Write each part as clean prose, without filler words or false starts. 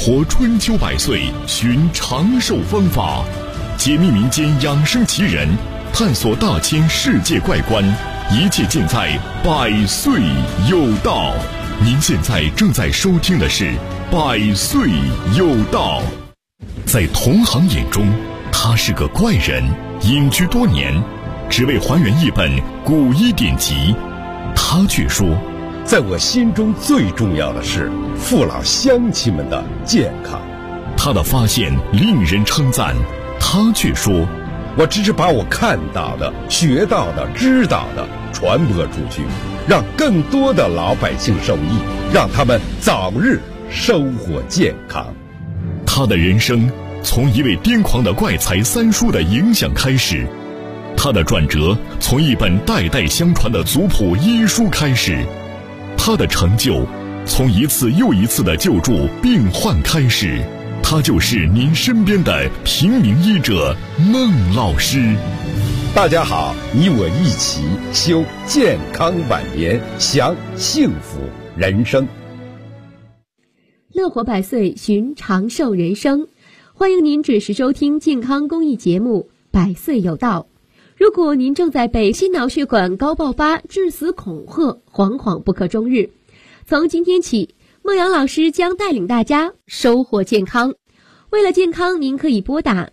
活春秋百岁，寻长寿方法，解密民间养生奇人，探索大千世界怪观，一切尽在百岁有道。您现在正在收听的是百岁有道。在同行眼中，他是个怪人，隐居多年，只为还原一本古医典籍。他却说， 在我心中最重要的是父老乡亲们的健康。 他的发现令人称赞，他却说， 我只是把我看到的、学到的、知道的传播出去，让更多的老百姓受益，让他们早日收获健康。 他的人生从一位癫狂的怪才三叔的影响开始，他的转折从一本代代相传的族谱医书开始，他的成就从一次又一次的救助病患开始。他就是您身边的平民医者孟老师。 大家好，你我一起修健康晚年，享幸福人生。 乐活百岁，寻长寿人生。欢迎您准时收听健康公益节目《百岁有道》。如果您正在被心脑血管高爆发、致死恐吓，惶惶不可终日，从今天起，孟阳老师将带领大家收获健康。为了健康，您可以拨打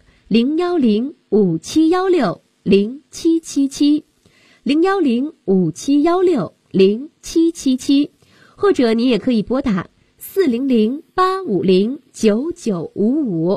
010-5716-0777 010-5716-0777，或者您也可以拨打400-850-9955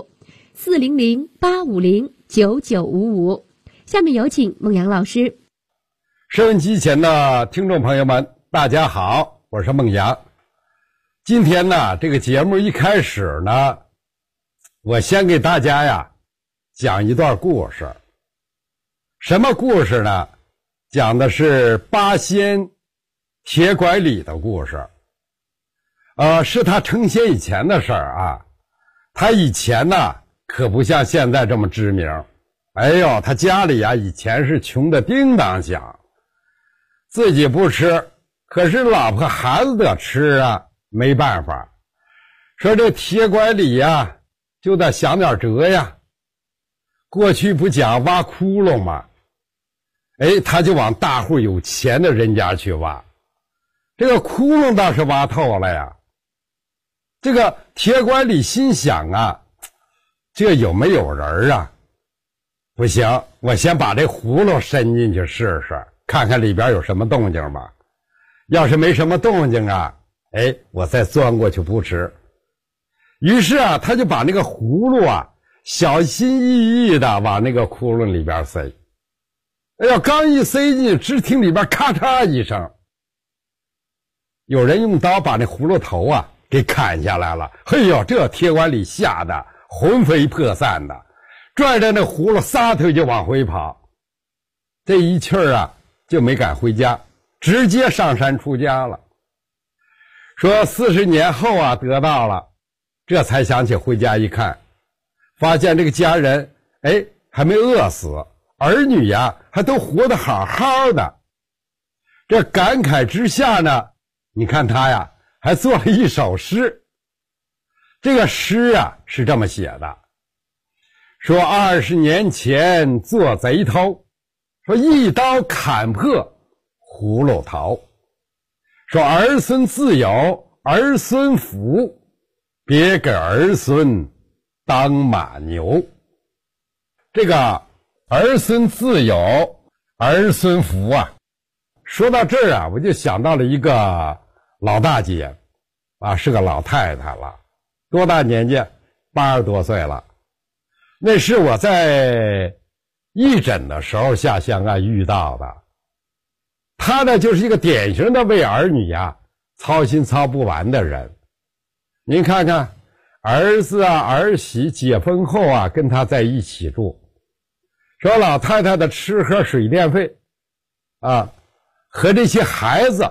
400-850-9955。下面有请孟阳老师。 收音机前的听众朋友们，大家好，我是孟阳。今天呢，这个节目一开始呢，我先给大家讲一段故事。什么故事呢？讲的是八仙铁拐李的故事。是他成仙以前的事儿啊。他以前呢，可不像现在这么知名。哎呦，他家里以前是穷的叮当响，自己不吃，可是老婆孩子得吃啊，没办法。说这铁拐李就得想点辙呀。过去不讲挖窟窿吗？他就往大户有钱的人家去挖。这个窟窿倒是挖透了呀。这个铁拐李心想这有没有人啊？不行，我先把这葫芦伸进去试试，看看里边有什么动静吧。要是没什么动静我再钻过去不迟。于是他就把那个葫芦小心翼翼的往那个窟窿里边塞。刚一塞进去，只听里边咔嚓一声，有人用刀把那葫芦头给砍下来了。嘿呦，这铁拐李吓得魂飞魄散的，拽着那葫芦撒腿就往回跑。这一气儿就没敢回家，直接上山出家了。说40年后得到了，这才想起回家一看，发现这个家人还没饿死，儿女还都活得好好的。这感慨之下呢，你看他还做了一首诗。这个诗是这么写的，说20年前做贼偷，说一刀砍破葫芦头，说儿孙自有儿孙福，别给儿孙当马牛。这个儿孙自有儿孙福说到这儿我就想到了一个老大姐是个老太太了。多大年纪？80多岁了。那是我在义诊的时候下乡遇到的。她呢就是一个典型的为儿女操心操不完的人。您看看儿子儿媳结婚后跟她在一起住，说老太太的吃喝水电费和这些孩子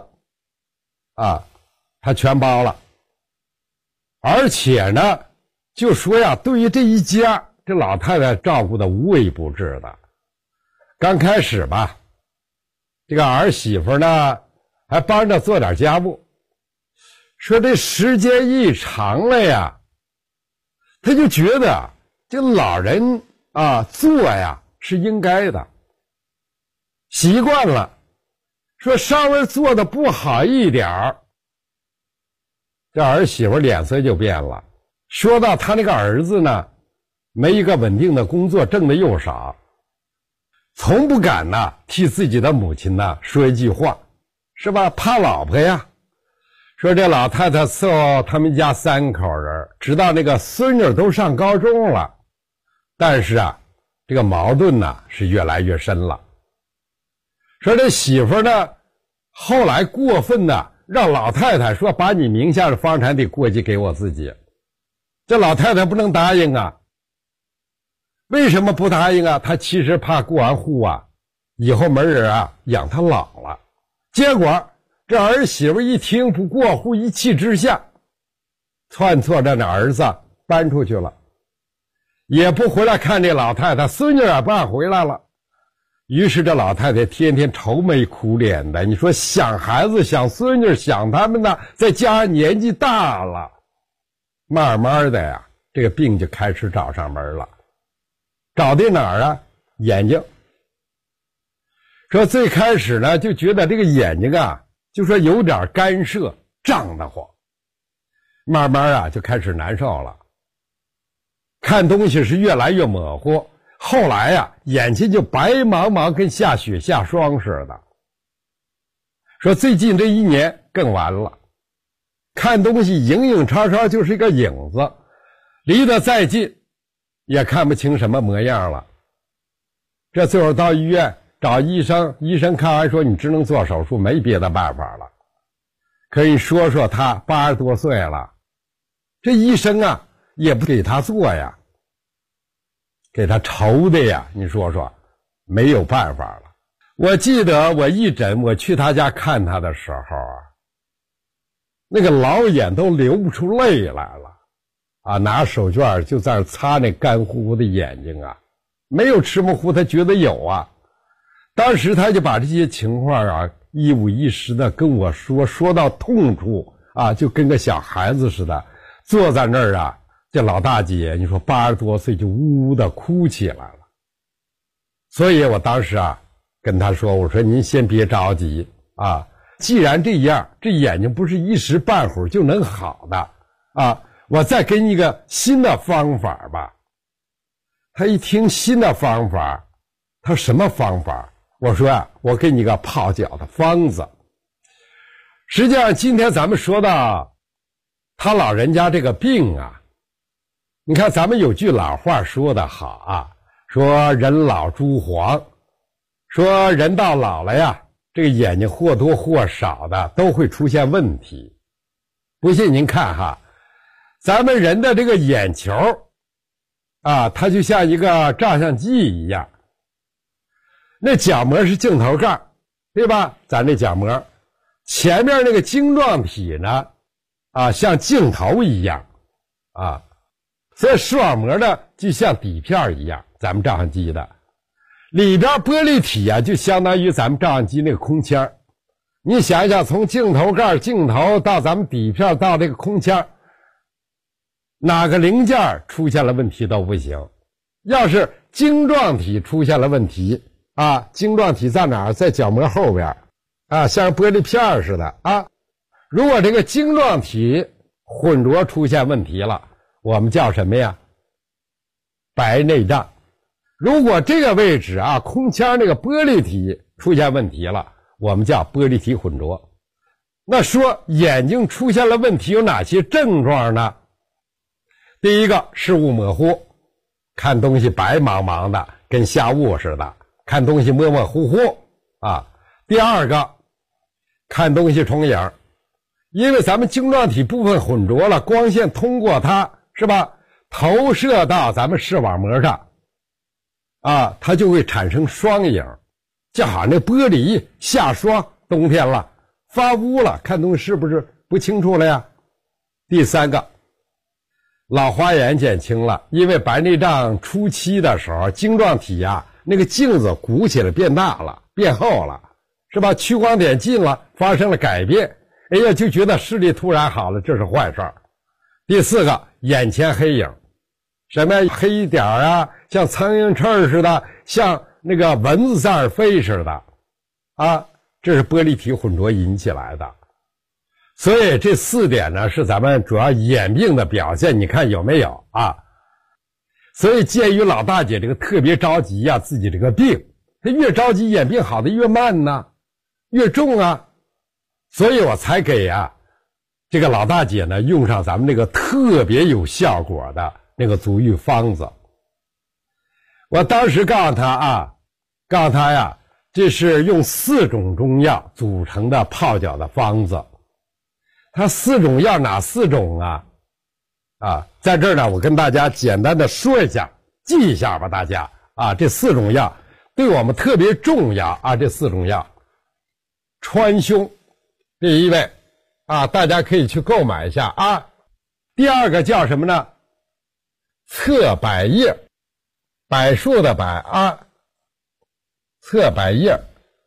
她全包了。而且呢就说对于这一家，这老太太照顾的无微不至的。刚开始吧，这个儿媳妇呢还帮着做点家务，说这时间一长了他就觉得这老人做呀是应该的，习惯了，说稍微做的不好一点儿，这儿媳妇脸色就变了。说到他那个儿子呢，没一个稳定的工作，挣的又少，从不敢替自己的母亲说一句话，是吧？怕老婆呀。说这老太太伺候他们家3口人，直到那个孙女都上高中了，但是这个矛盾是越来越深了。说这媳妇呢，后来过分让老太太说把你名下的房产得过继给我自己，这老太太不能答应啊。为什么不答应啊？她其实怕过完户以后没人养她老了。结果这儿媳妇一听不过户，一气之下撺掇着那儿子搬出去了，也不回来看这老太太，孙女也不让回来了。于是这老太太天天愁眉苦脸的，你说想孩子想孙女想他们再加上年纪大了，慢慢的这个病就开始找上门了。找的哪儿眼睛。说最开始呢就觉得这个眼睛就说有点干涉胀得慌，慢慢就开始难受了，看东西是越来越模糊，后来眼睛就白茫茫，跟下雪下霜似的。说最近这1年更完了，看东西影影绰绰就是一个影子，离得再近也看不清什么模样了。这最后到医院找医生，医生看完说你只能做手术，没别的办法了。可以说说他80多岁了，这医生也不给他做呀，给他愁的呀，你说说没有办法了。我记得我一诊，我去他家看他的时候那个老眼都流不出泪来了拿手绢就在那擦那干乎乎的眼睛没有吃不糊，他觉得有当时他就把这些情况一五一十的跟我说到痛处就跟个小孩子似的，坐在那儿这老大姐你说80多岁就呜呜的哭起来了。所以我当时跟他说，我说您先别着急既然这样，这眼睛不是一时半会儿就能好的我再给你一个新的方法吧。他一听新的方法，他说什么方法？我说我给你个泡脚的方子。实际上今天咱们说到他老人家这个病你看咱们有句老话说得好说人老珠黄，说人到老了这个眼睛或多或少的都会出现问题。不信您看咱们人的这个眼球它就像一个照相机一样，那角膜是镜头盖，对吧？咱这角膜前面那个晶状体呢像镜头一样所以视网膜呢就像底片一样，咱们照相机的里边玻璃体就相当于咱们照相机那个空腔。你想一想，从镜头盖镜头到咱们底片到这个空腔，哪个零件出现了问题都不行。要是晶状体出现了问题晶状体在哪儿？在角膜后边像玻璃片似的如果这个晶状体混浊出现问题了，我们叫什么呀？白内障。如果这个位置空腔那个玻璃体出现问题了，我们叫玻璃体混浊。那说眼睛出现了问题有哪些症状呢？第一个，视物模糊，看东西白茫茫的，跟下雾似的，看东西模模糊糊第二个，看东西重影，因为咱们晶状体部分混浊了，光线通过它是吧，投射到咱们视网膜上它就会产生双影，就好像那玻璃下霜，冬天了发乌了，看东西是不是不清楚了呀？第三个，老花眼减轻了，因为白内障初期的时候，晶状体那个镜子鼓起来变大了，变厚了，是吧？屈光点近了，发生了改变，哎呀，就觉得视力突然好了，这是坏事儿。第四个，眼前黑影， 什么黑点啊，像苍蝇翅似的，像那个蚊子在那儿飞似的啊，这是玻璃体混浊引起来的。所以这4点呢是咱们主要眼病的表现，你看有没有啊？所以鉴于老大姐这个特别着急呀，自己这个病，她越着急眼病好的越慢呢，越重啊，所以我才给这个老大姐呢用上咱们这个特别有效果的那个足浴方子。我当时告诉她呀，这是用4种中药组成的泡脚的方子。它4种药哪4种啊？在这儿呢，我跟大家简单的说一下，记一下吧，大家啊，这4种药对我们特别重要啊。这4种药，川芎，第1位啊，大家可以去购买一下啊。第2个叫什么呢？侧柏叶，柏树的柏啊，侧柏叶。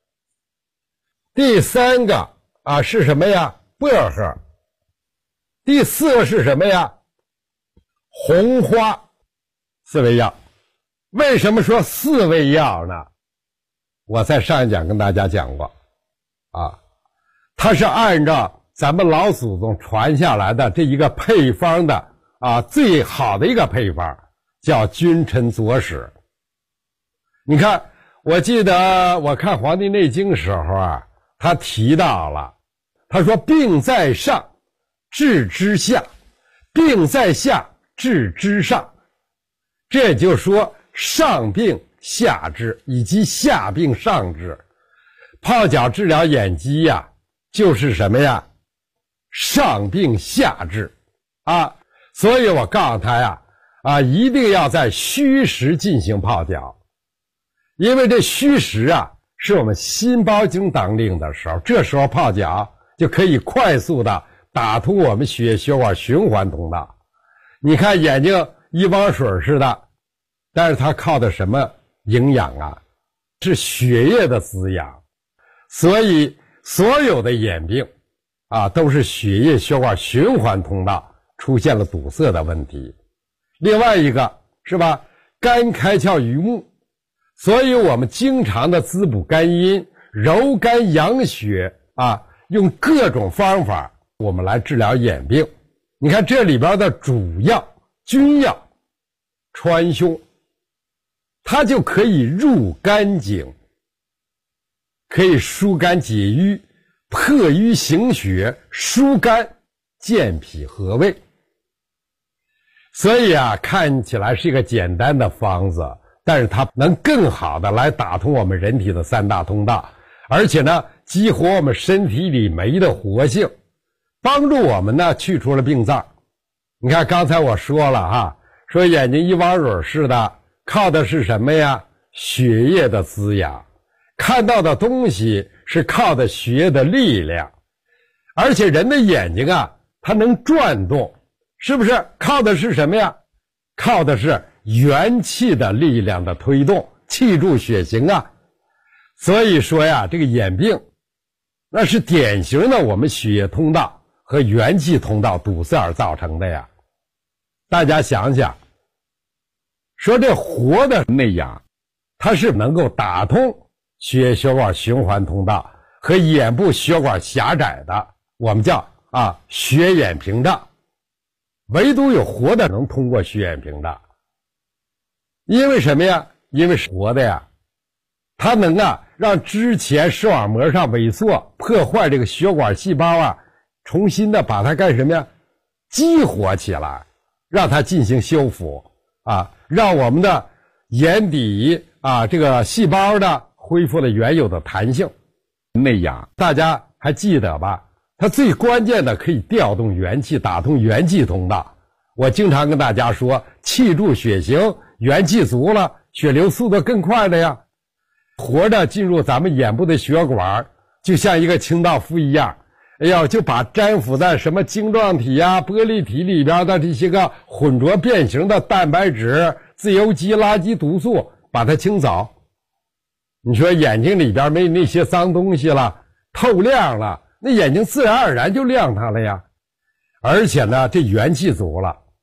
第3个是什么呀？薄荷。第4个是什么呀？红花。4味药。为什么说4味药呢？我在上一讲跟大家讲过它是按照咱们老祖宗传下来的这一个配方的最好的一个配方，叫君臣佐使。你看，我记得我看《黄帝内经》时候他提到了，他说病在上治之下，病在下治之上。这也就是说上病下治以及下病上治。泡脚治疗眼疾就是什么呀？上病下治所以我告诉他一定要在虚时进行泡脚。因为这虚时是我们心包经当令的时候，这时候泡脚就可以快速的打通我们血液血管循环通道。你看眼睛一汪水似的，但是它靠的什么营养是血液的滋养。所以所有的眼病都是血液血管循环通道出现了堵塞的问题。另外一个是吧，肝开窍于目，所以我们经常的滋补肝阴，柔肝养血用各种方法我们来治疗眼病。你看这里边的主药君药川芎，它就可以入肝经，可以疏肝解郁，破瘀行血，疏肝健脾和胃。所以看起来是一个简单的方子，但是它能更好的来打通我们人体的3大通道，而且呢激活我们身体里酶的活性，帮助我们呢去除了病灶。你看刚才我说了说眼睛一汪水似的，靠的是什么呀？血液的滋养。看到的东西是靠的血液的力量，而且人的眼睛它能转动，是不是靠的是什么呀？靠的是元气的力量的推动，气助血行所以说这个眼病那是典型的我们血液通道和元气通道堵塞而造成的呀。大家想想，说这活的内养，它是能够打通血液血管循环通道和眼部血管狭窄的，我们叫血眼屏障。唯独有活的能通过血眼屏障。因为什么呀？因为是活的呀，它能让之前视网膜上萎缩破坏这个血管细胞重新的把它干什么呀？激活起来，让它进行修复让我们的眼底这个细胞的恢复了原有的弹性。内养大家还记得吧？它最关键的可以调动元气，打通元气通道。我经常跟大家说，气助血行，元气足了，血流速度更快了呀。活着进入咱们眼部的血管，就像一个清道夫一样，就把粘附在什么晶状体玻璃体里边的这些个混浊变形的蛋白质、自由基、垃圾毒素把它清走。你说眼睛里边没那些脏东西了，透亮了，那眼睛自然而然就亮堂了呀。而且呢这元气足了，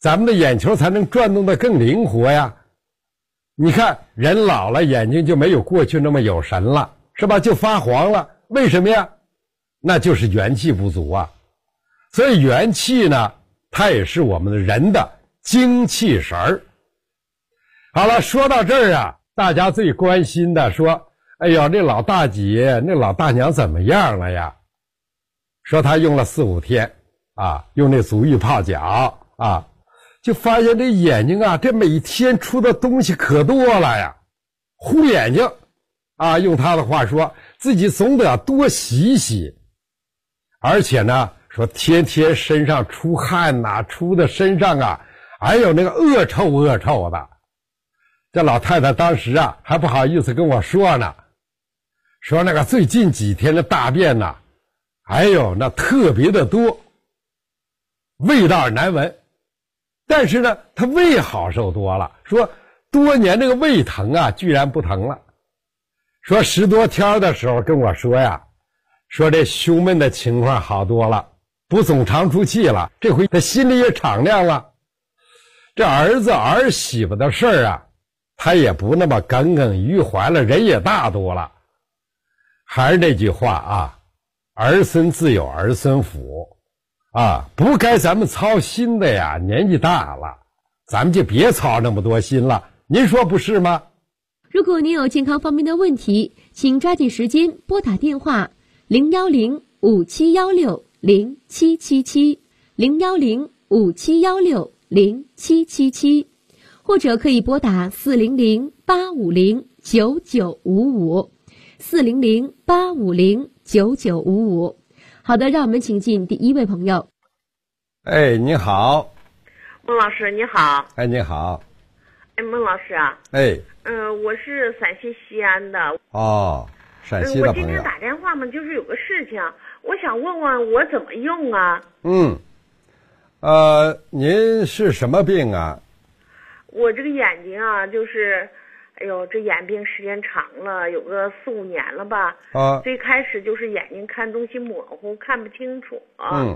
咱们的眼球才能转动的更灵活呀。你看人老了眼睛就没有过去那么有神了，是吧？就发黄了，为什么呀？那就是元气不足啊。所以元气呢，它也是我们的人的精气神儿。好了，说到这儿啊，大家最关心的说，哎呦，那老大姐那老大娘怎么样了呀？说她用了4-5天啊，用那足浴泡脚啊，就发现这眼睛啊，这每天出的东西可多了呀，糊眼睛啊，用她的话说，自己总得多洗洗。而且呢，说天天身上出汗呐，出的身上啊，还有那个恶臭的。这老太太当时啊，还不好意思跟我说呢，说那个最近几天的大便呐，哎呦，那特别的多，味道难闻。但是呢，她胃好受多了，说多年那个胃疼啊，居然不疼了。说10多天的时候跟我说呀，说这胸闷的情况好多了，不总长出气了，这回他心里也敞亮了。这儿子儿媳妇的事儿啊，他也不那么耿耿于怀了，人也大多了。还是那句话啊，儿孙自有儿孙福啊，不该咱们操心的呀，年纪大了，咱们就别操那么多心了，您说不是吗？ 如果您有健康方面的问题，请抓紧时间拨打电话010-5716-0777 010-5716-0777，或者可以拨打400-850-9955 400-850-9955。好的，让我们请进第一位朋友。 哎，你好。 孟老师你好。 哎，你好。 哎，孟老师啊。 哎。 我是陕西西安的。 哦，陕西的朋友。 我今天打电话嘛，就是有个事情，我想问问我怎么用啊？ 您是什么病啊？ 我这个眼睛啊，就是，哎呦，这眼病时间长了，有个4-5年了吧。啊。最开始就是眼睛看东西模糊，看不清楚啊。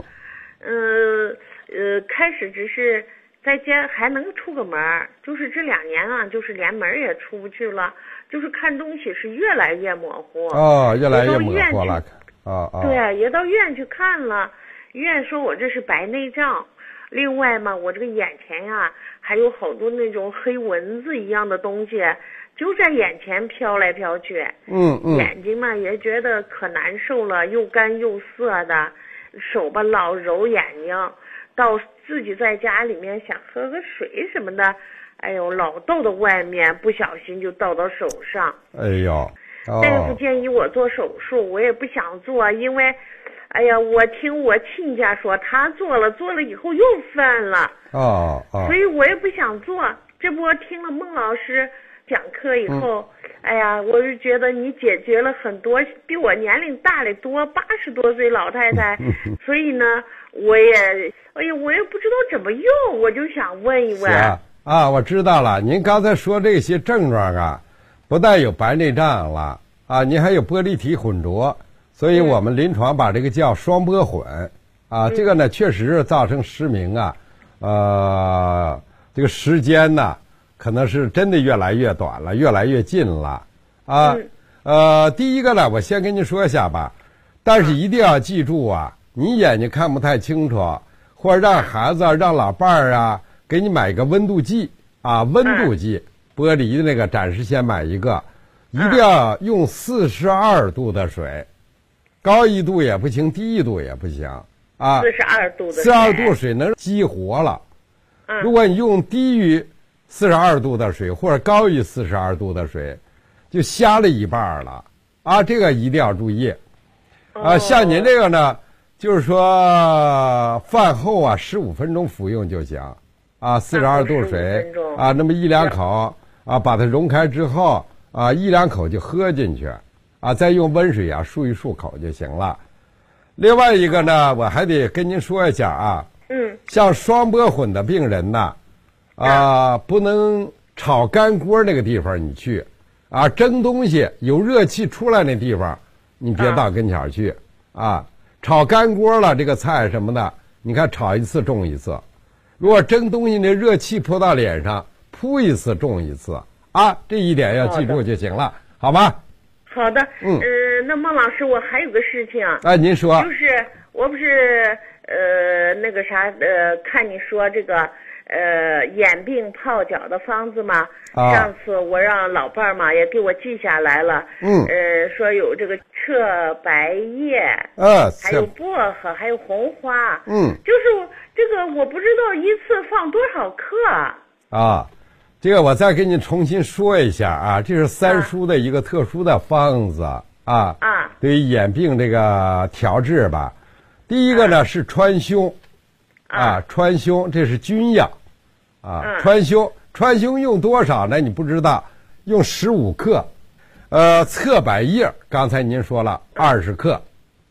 开始只是在家还能出个门，就是这2年啊，就是连门也出不去了，就是看东西是越来越模糊。哦， 越来越模糊了。 对，也到医院去看了，医院说我这是白内障。另外嘛，我这个眼前呀，还有好多那种黑蚊子一样的东西，就在眼前飘来飘去。眼睛嘛也觉得可难受了，又干又涩的，手吧老揉眼睛，到自己在家里面想喝个水什么的，哎呦，老倒到外面，不小心就倒到手上。 哎呦， 大夫建议我做手术，我也不想做，因为哎呀，我听我亲家说他做了以后又犯了。所以我也不想做。这不听了孟老师讲课以后，哎呀，我就觉得你解决了很多比我年龄大的多80多岁老太太，所以呢，我也不知道怎么用，我就想问一问。 我知道了，您刚才说这些症状啊，不但有白内障了啊，您还有玻璃体混浊。所以我们临床把这个叫双波混啊，这个呢确实是造成失明啊，这个时间呢可能是真的越来越短了，越来越近了啊。第一个呢，我先跟您说一下吧，但是一定要记住啊，你眼睛看不太清楚，或者让孩子让老伴儿啊给你买个温度计啊，温度计，玻璃的那个暂时先买一个，一定要用42度的水。高1度也不行，低1度也不行啊。42度水能激活了。如果你用低于42度的水或者高于42度的水，就瞎了一半了啊！这个一定要注意啊。像您这个呢，就是说饭后啊15分钟服用就行啊，42度水啊，那么1-2口啊，把它溶开之后啊，1-2口就喝进去。再用温水啊漱一漱口就行了。另外一个呢，我还得跟您说一下啊，像双波混的病人呢，不能炒干锅那个地方你去啊，蒸东西有热气出来那地方，你别到跟前去啊。炒干锅了这个菜什么的，你看炒一次重一次。 如果蒸东西呢，热气泼到脸上，扑一次中一次啊，这一点要记住就行了，好吧？ 好的，那孟老师，我还有个事情， 您说， 就是我不是那个啥看你说这个眼病泡脚的方子嘛，上次我让老伴儿嘛也给我记下来了，说有这个彻白叶，还有薄荷，还有红花，就是这个我不知道一次放多少克啊。这个我再给你重新说一下啊，这是三叔的一个特殊的方子啊，对于眼病这个调治吧。第一个呢是川芎，川芎这是君药啊，川芎用多少呢？你不知道，用15克。侧柏叶刚才您说了20克。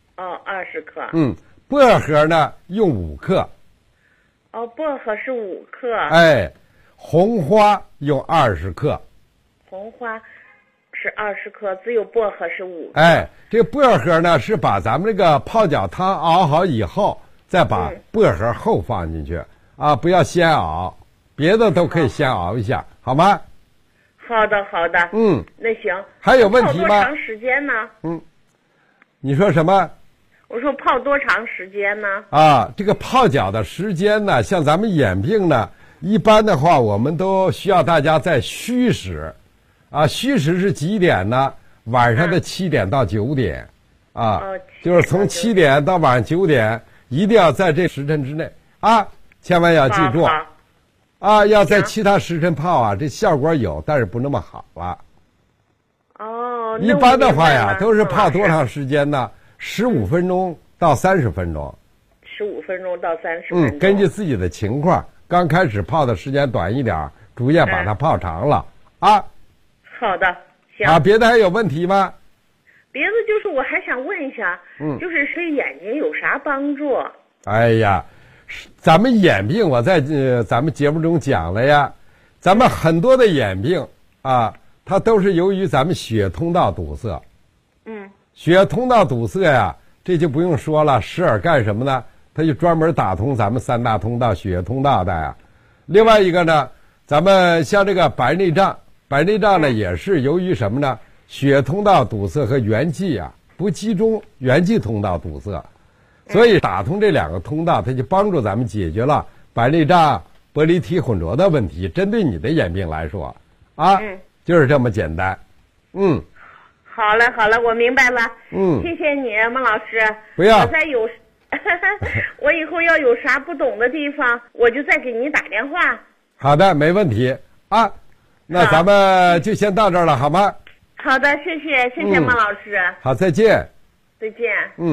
20克。 薄荷呢用5克。 薄荷是5克。 红花用20克， 红花是20克，只有薄荷是5克。 这薄荷呢是把咱们这个泡脚汤熬好以后，再把薄荷后放进去啊，不要先熬，别的都可以先熬一下，好吗？ 好的，好的。那行。 还有问题吗？ 泡多长时间呢？ 你说什么？ 我说泡多长时间呢？ 这个泡脚的时间呢，像咱们眼病呢。一般的话，我们都需要大家在戌时，戌时是几点呢？晚上的7点到9点，就是从7点到晚上9点，一定要在这时辰之内啊，千万要记住，要在其他时辰泡这效果有，但是不那么好了。一般的话呀，都是泡多长时间呢？15分钟到30分钟。 15分钟到30分钟。 根据自己的情况。刚开始泡的时间短一点，逐渐把它泡长了啊。 好的，行。 别的还有问题吗？ 别的就是我还想问一下，就是对眼睛有啥帮助？ 哎呀，咱们眼病我在咱们节目中讲了呀，咱们很多的眼病它都是由于咱们血通道堵塞。血通道堵塞呀，这就不用说了，石耳干什么呢？它就专门打通咱们3大通道，血通道的呀。另外一个呢，咱们像这个白内障呢，也是由于什么呢？血通道堵塞和元气不集中，元气通道堵塞，所以打通这2个通道，它就帮助咱们解决了白内障、玻璃体混浊的问题。针对你的眼病来说就是这么简单。 好了，我明白了。谢谢你，孟老师。 不要。 我再有。我以后要有啥不懂的地方，我就再给你打电话。 好的，没问题那咱们就先到这儿了，好吗？ 好的，谢谢孟老师。 好，再见。 再见。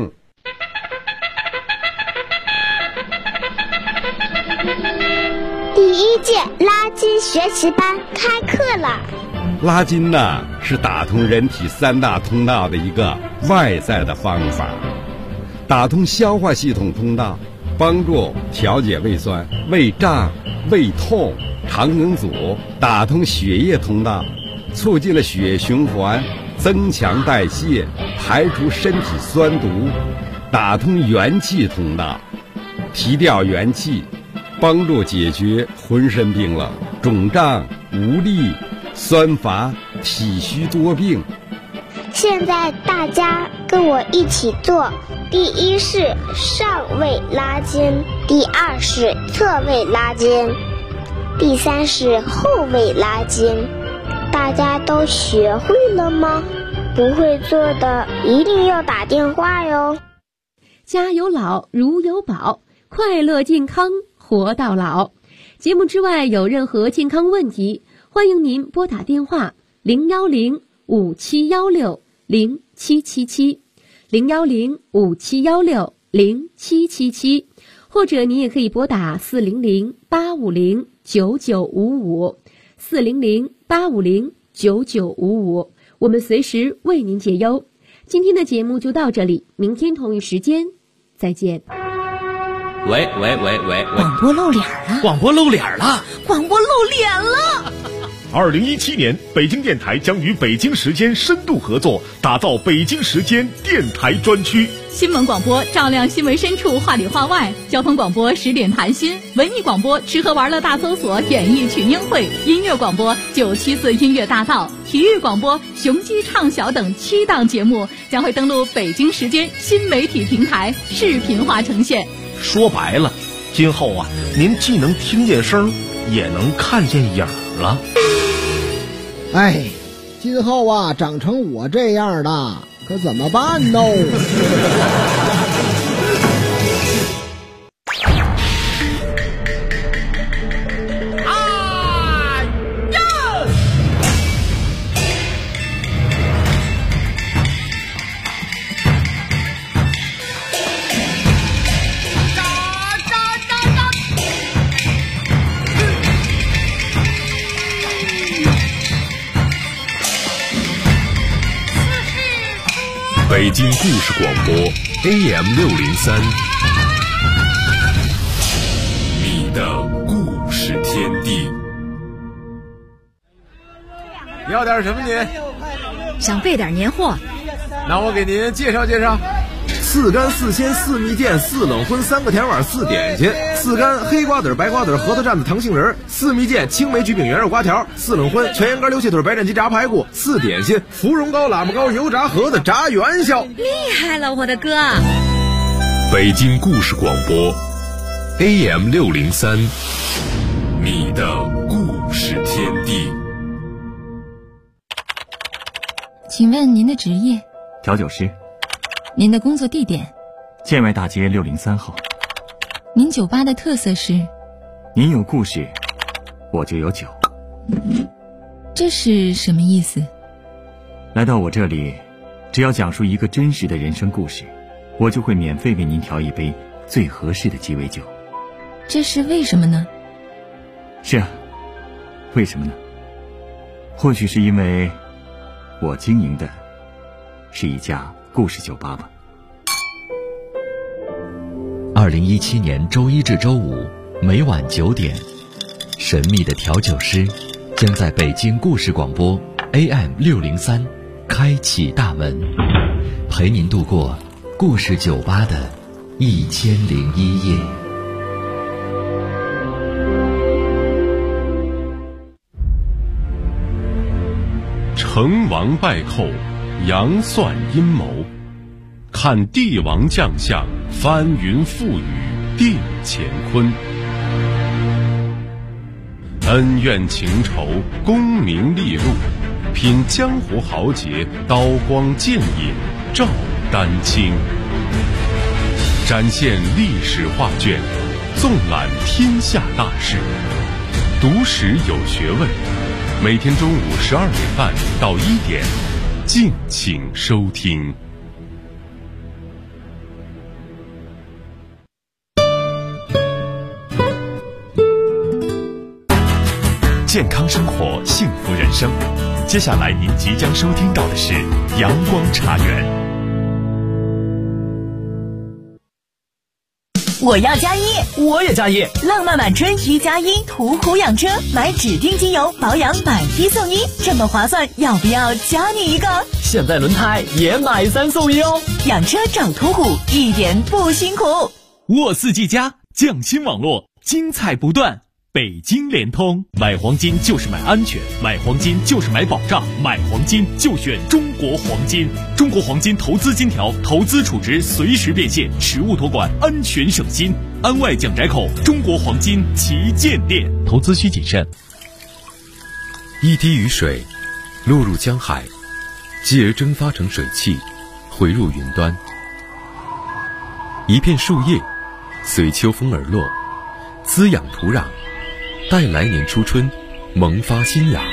第1届拉筋学习班开课了。 拉筋呢，是打通人体3大通道的一个外在的方法。打通消化系统通道，帮助调节胃酸、胃胀、胃痛、肠梗阻；打通血液通道，促进了血液循环，增强代谢，排除身体酸毒；打通元气通道，提调元气，帮助解决浑身冰冷、肿胀、无力、酸乏、体虚多病。 现在大家跟我一起做。第1是上位拉筋，第2是侧位拉筋，第3是后位拉筋。大家都学会了吗？不会做的一定要打电话哟。 家有老如有宝，快乐健康活到老。节目之外有任何健康问题，欢迎您拨打电话010-5716-0777。010-5716-0777，或者你也可以拨打400-850-9955，400-850-9955，我们随时为您解忧。今天的节目就到这里，明天同一时间再见。 喂， 广播露脸了！ 广播露脸了！ 广播露脸了！ 2017年，北京电台将与北京时间深度合作，打造北京时间电台专区。 新闻广播照亮新闻深处，话里话外；交通广播10点谈心；文艺广播吃喝玩乐大搜索，演艺群英会；音乐广播974音乐大道；体育广播雄鸡唱晓等7档节目将会登陆北京时间新媒体平台，视频化呈现。 说白了，今后啊，您既能听见声，也能看见影了。 哎，今后啊，长成我这样的，可怎么办呢？ 北京故事广播 AM603，你的故事天地。 要点什么您？ 想备点年货， 那我给您介绍介绍。4干4鲜4蜜饯4冷荤3个甜碗4点心，4干黑瓜子白瓜子核桃蘸子糖杏仁，4蜜饯青梅焗饼圆肉瓜条，4冷荤全羊肝溜蟹腿白斩鸡炸排骨，4点心芙蓉糕喇叭糕油炸盒子炸元宵。 厉害了我的哥！ 北京故事广播 AM603，你的故事天地。 请问您的职业？ 调酒师。 您的工作地点？ 建外大街603号。 您酒吧的特色是？ 您有故事，我就有酒。 这是什么意思？ 来到我这里，只要讲述一个真实的人生故事，我就会免费为您调一杯最合适的鸡尾酒。 这是为什么呢？ 是啊，为什么呢？或许是因为我经营的是一家故事酒吧吧。 2017年周一至周五每晚9点，神秘的调酒师将在北京故事广播 AM603开启大门，陪您度过故事酒吧的1001夜。 成王败寇，杨算阴谋，看帝王将相，翻云覆雨定乾坤。恩怨情仇，功名利禄，品江湖豪杰，刀光剑影照丹青。展现历史画卷，纵览天下大事，读史有学问。每天中午12点半到1点，敬请收听。健康生活，幸福人生。接下来您即将收听到的是阳光茶园。 我要加一， 我也加一。 浪漫满春1+1途虎养车，买指定机油保养买1送1，这么划算，要不要加你一个？ 现在轮胎也买3送1哦。 养车找途虎，一点不辛苦。 沃4季家匠心网络，精彩不断。北京联通，买黄金就是买安全，买黄金就是买保障，买黄金就选中国黄金。中国黄金投资金条，投资储值随时变现，实物托管，安全省心。安外蒋宅口中国黄金旗舰店， 投资需谨慎。一滴雨水落入江海，继而蒸发成水汽，回入云端。一片树叶随秋风而落，滋养土壤，待来年初春萌发新芽。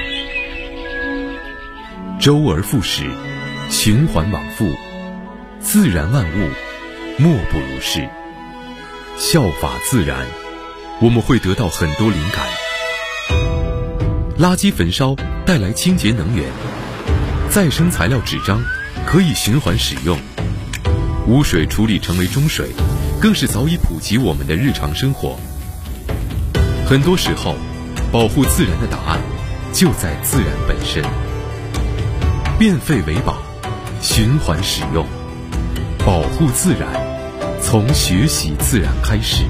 周而复始，循环往复，自然万物莫不如是。效法自然，我们会得到很多灵感。垃圾焚烧带来清洁能源，再生材料纸张可以循环使用，污水处理成为中水，更是早已普及我们的日常生活。很多时候，保护自然的答案就在自然本身。变废为宝，循环使用，保护自然，从学习自然开始。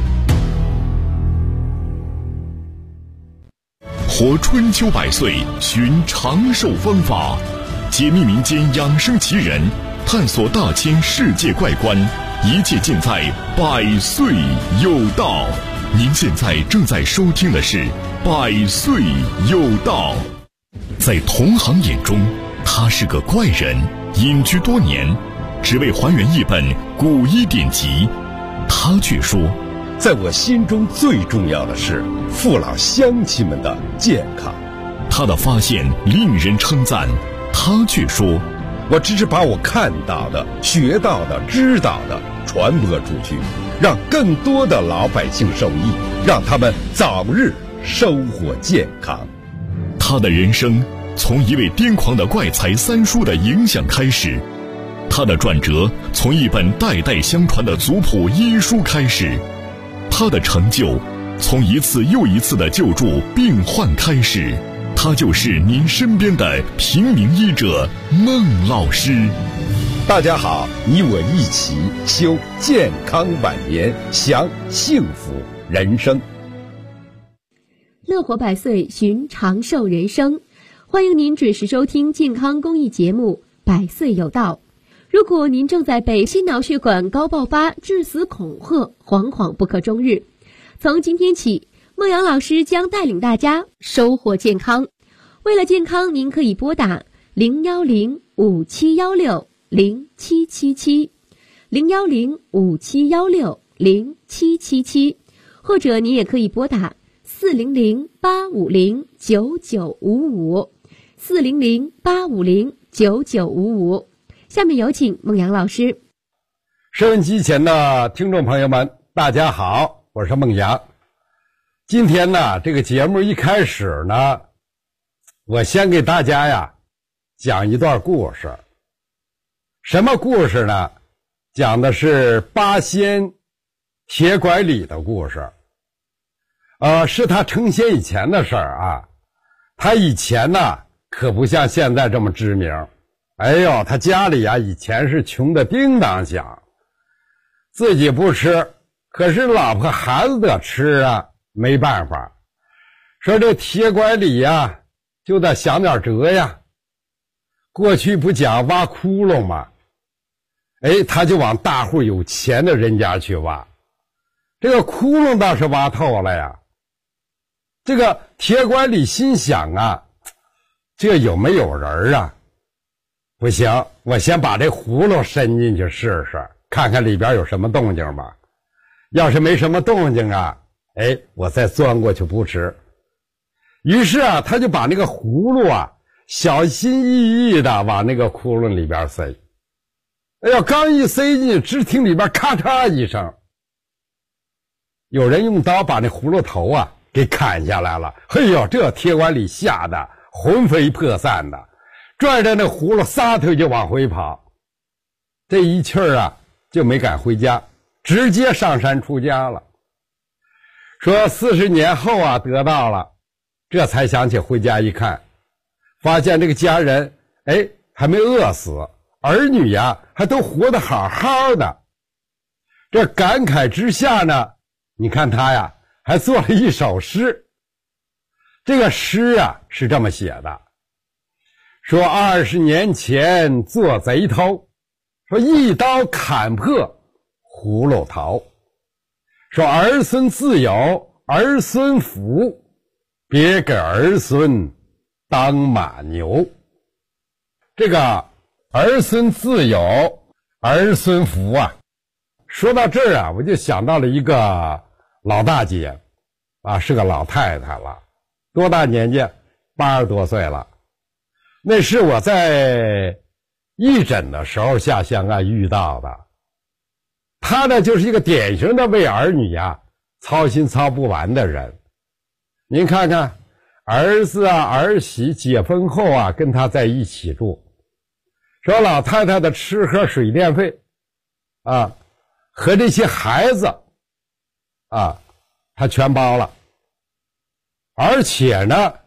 活春秋百岁，寻长寿方法，解密民间养生奇人，探索大千世界怪观，一切尽在百岁有道。您现在正在收听的是百岁有道。在同行眼中，他是个怪人，隐居多年，只为还原一本古医典籍。他却说， 在我心中最重要的是父老乡亲们的健康。 他的发现令人称赞，他却说， 我只是把我看到的、学到的、知道的传播出去，让更多的老百姓受益，让他们早日收获健康。 他的人生从一位癫狂的怪才三叔的影响开始，他的转折从一本代代相传的族谱医书开始，他的成就从一次又一次的救助病患开始。他就是您身边的平民医者孟老师。 大家好，你我一起修健康晚年，享幸福人生。 乐活百岁，寻长寿人生。欢迎您准时收听健康公益节目《百岁有道》。如果您正在被心脑血管高爆发致死恐吓，惶惶不可终日，从今天起，孟阳老师将带领大家收获健康。为了健康，您可以拨打010-5716-0777 010-5716-0777，或者您也可以拨打400-850-9955 400-850-9955。下面有请孟阳老师。 收音机前的听众朋友们，大家好，我是孟阳。今天呢，这个节目一开始呢，我先给大家讲一段故事。什么故事呢？讲的是八仙铁拐李的故事。是他成仙以前的事儿啊。他以前呢，可不像现在这么知名。哎呦，他家里以前是穷的叮当响，自己不吃，可是老婆孩子得吃啊，没办法。说这铁拐李就得想点辙呀。过去不讲挖窟窿吗？他就往大户有钱的人家去挖。这个窟窿倒是挖透了呀。这个铁拐李心想这有没有人啊？不行，我先把这葫芦伸进去试试，看看里边有什么动静吧。要是没什么动静我再钻过去不迟。于是他就把那个葫芦小心翼翼的往那个窟窿里边塞。刚一塞进去，只听里边咔嚓一声，有人用刀把那葫芦头给砍下来了。嘿呦，这铁拐李吓得魂飞魄散的，拽着那葫芦撒腿就往回跑。这一气儿就没敢回家，直接上山出家了。说40年后得到了，这才想起回家一看，发现这个家人还没饿死，儿女还都活得好好的。这感慨之下呢，你看他还做了一首诗。这个诗是这么写的，说20年前做贼偷，说一刀砍破葫芦头，说儿孙自有儿孙福，别给儿孙当马牛。这个儿孙自有儿孙福说到这儿我就想到了一个老大姐是个老太太了。多大年纪？80多岁了。那是我在义诊的时候下乡遇到的。她呢就是一个典型的为儿女操心操不完的人。您看看，儿子儿媳结婚后跟她在一起住，说老太太的吃喝水电费和这些孩子她全包了。而且呢，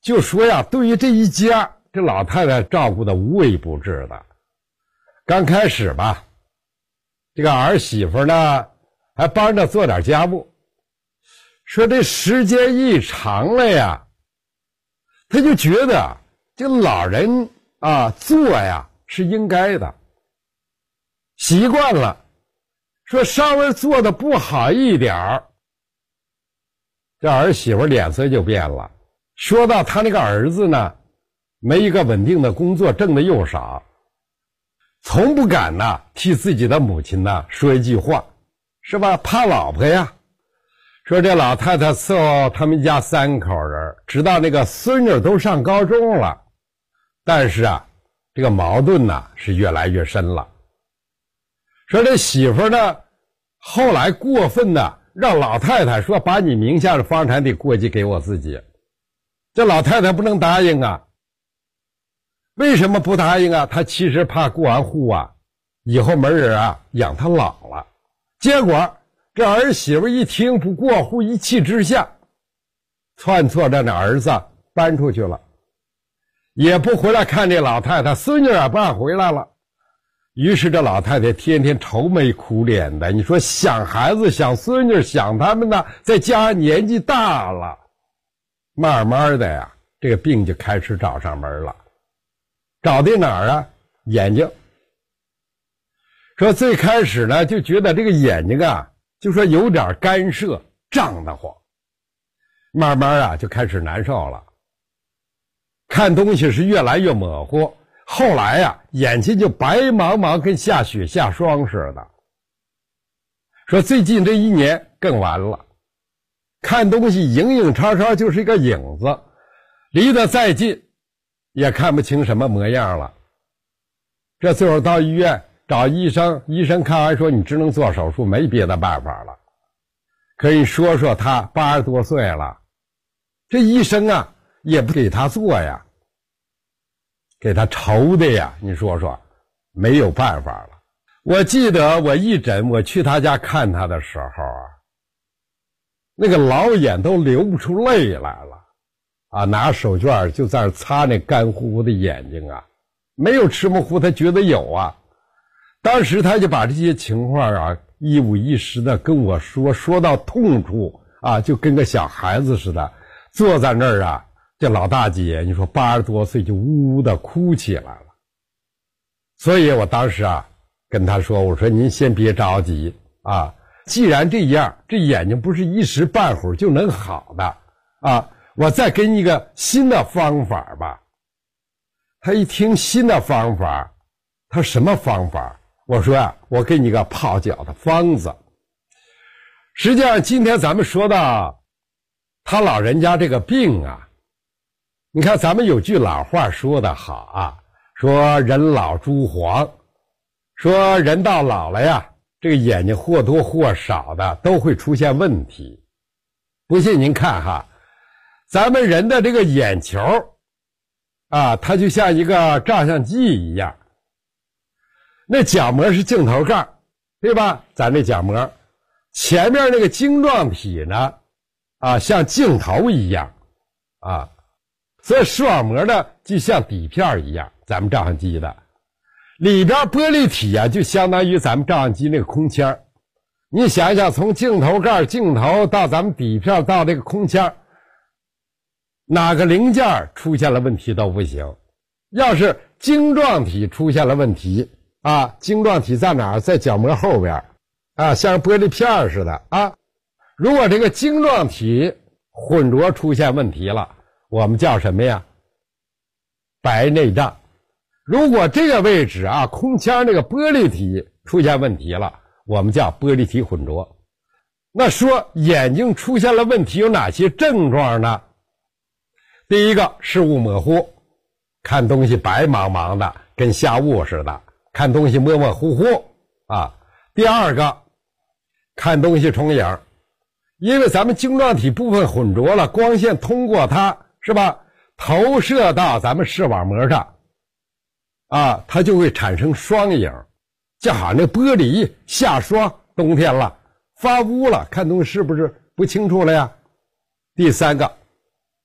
就说呀，对于这一家，这老太太照顾的无微不至的。刚开始吧，这个儿媳妇呢还帮着做点家务，说这时间一长了呀，他就觉得这老人啊做呀是应该的，习惯了，说稍微做的不好一点这儿媳妇脸色就变了。说到他那个儿子呢，没一个稳定的工作，挣的又少，从不敢呢替自己的母亲呢说一句话，是吧？怕老婆呀。说这老太太伺候他们家3口人，直到那个孙女都上高中了，但是啊，这个矛盾呢是越来越深了。说这媳妇呢，后来过分的让老太太说把你名下的房产得过继给我自己，这老太太不能答应啊。为什么不答应啊？她其实怕过完户啊，以后没人啊养她老了。结果这儿媳妇一听不过户，一气之下撺掇着那儿子搬出去了，也不回来看这老太太，孙女也不让回来了。于是这老太太天天愁眉苦脸的，你说想孩子想孙女想他们呢，再加上年纪大了，慢慢的呀，这个病就开始找上门了。找的哪儿啊？眼睛。说最开始呢就觉得这个眼睛啊就说有点干涉，胀得慌，慢慢啊就开始难受了，看东西是越来越模糊，后来呀眼睛就白茫茫，跟下雪下霜似的。说最近这1年更完了，看东西影影绰绰就是一个影子，离得再近也看不清什么模样了。这最后到医院找医生，医生看完说你只能做手术，没别的办法了。可以说说他80多岁了，这医生啊也不给他做呀，给他愁的呀，你说说没有办法了。我记得我一诊，我去他家看他的时候啊，那个老眼都流不出泪来了啊，拿手绢就在那擦那干乎乎的眼睛啊，没有吃模糊，他觉得有啊。当时他就把这些情况啊一五一十的跟我说到痛处啊，就跟个小孩子似的，坐在那儿啊，这老大姐你说80多岁就呜呜的哭起来了。所以我当时啊跟他说，我说您先别着急啊，既然这样，这眼睛不是一时半会儿就能好的啊，我再给你一个新的方法吧。他一听新的方法，他什么方法？我说啊，我给你个泡脚的方子。实际上今天咱们说到他老人家这个病啊，你看咱们有句老话说得好啊，说人老珠黄，说人到老了呀，这个眼睛或多或少的都会出现问题。不信您看哈，咱们人的这个眼球啊，它就像一个照相机一样，那角膜是镜头盖，对吧？咱这角膜前面那个晶状体呢啊，像镜头一样啊，所以视网膜呢就像底片一样，咱们照相机的里边玻璃体啊，就相当于咱们照相机那个空腔。你想一想，从镜头盖、镜头到咱们底片到这个空腔，哪个零件出现了问题都不行。要是晶状体出现了问题啊，晶状体在哪儿？在角膜后边啊，像玻璃片似的啊。如果这个晶状体混浊出现问题了，我们叫什么呀？白内障。如果这个位置啊，空腔那个玻璃体出现问题了，我们叫玻璃体混浊。那说眼睛出现了问题有哪些症状呢？第一个，视物模糊，看东西白茫茫的，跟下雾似的，看东西模模糊糊啊。第二个，看东西重影，因为咱们晶状体部分混浊了，光线通过它是吧，投射到咱们视网膜上啊，它就会产生双影，就好像那玻璃下霜，冬天了发乌了，看东西是不是不清楚了呀？第三个，